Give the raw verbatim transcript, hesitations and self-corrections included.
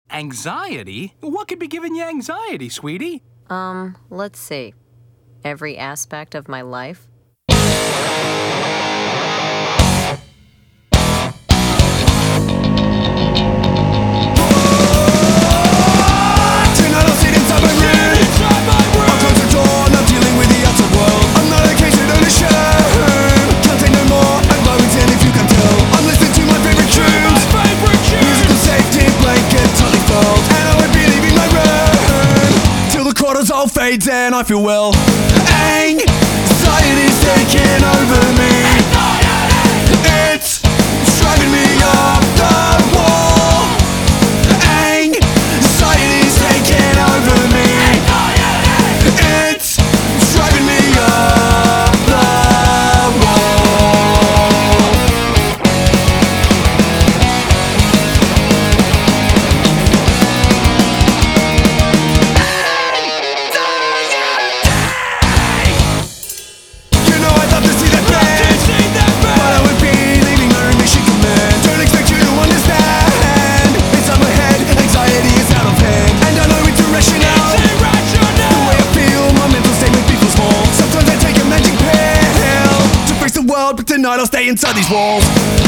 Anxiety? What could be giving you anxiety, sweetie? Um, let's see. Every aspect of my life. All fades and I feel well. Anxiety's taking over me. It's driving me up the wall. Anxiety's taking over me. It's driving me up the wall. But tonight I'll stay inside these walls.